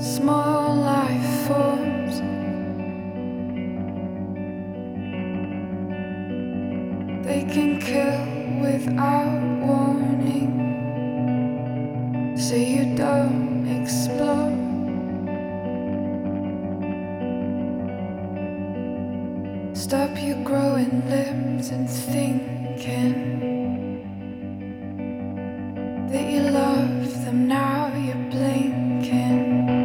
Small life forms, they can kill without warning, so you don't explore. Stop your growing limbs and thinking that you love them. Now you're blinking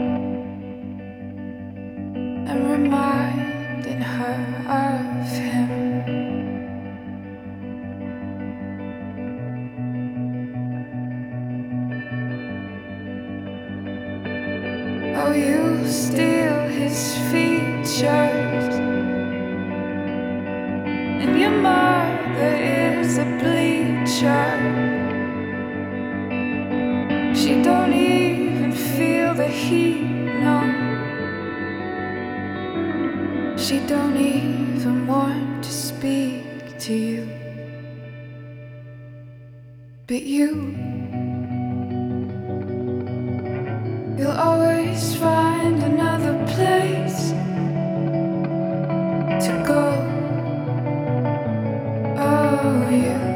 and reminding her of him. Oh, you steal his features, and your mother is a bleacher. She don't even feel the heat, no. She don't even want to speak to you. But you'll always find another place to go. Oh,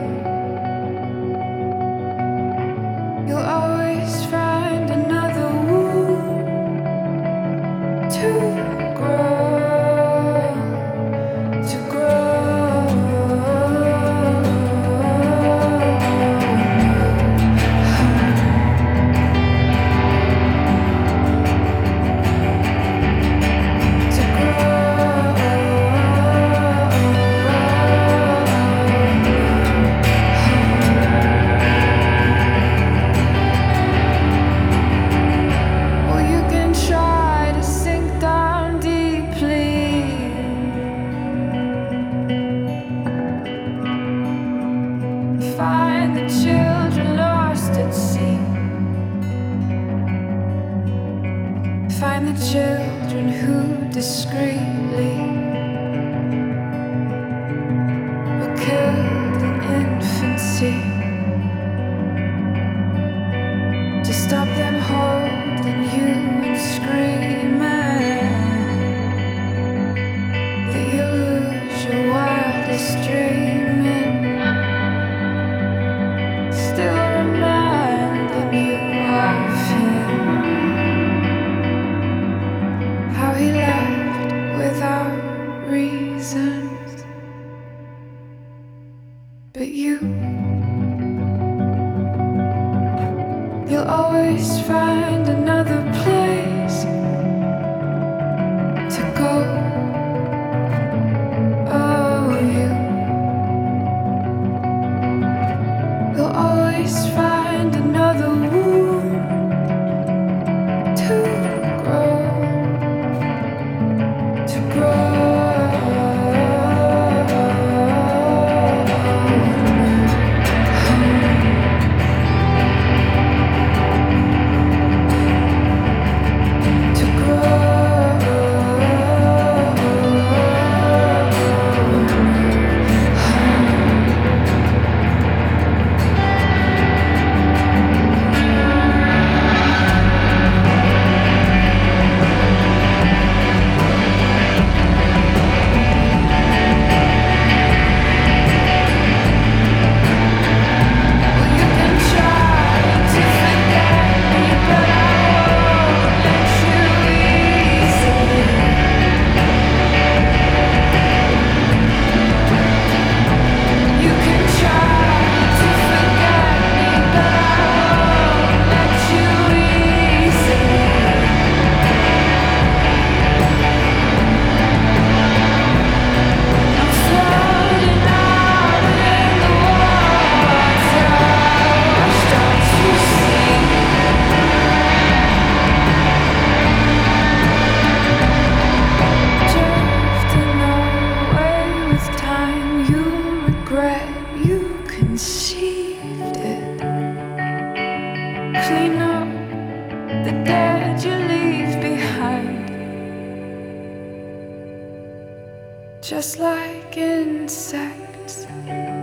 you'll always find another wound to grow, to grow. Find the children lost at sea. Find the children who discreetly were killed in infancy, to stop them holding you and screaming that you lose your wildest dreaming. Still reminding you of him, how he left without reasons. But you'll always find another place to go. Oh, you'll always find another wound to grow, to grow. Conceived it. Clean up the dead you leave behind, just like insects.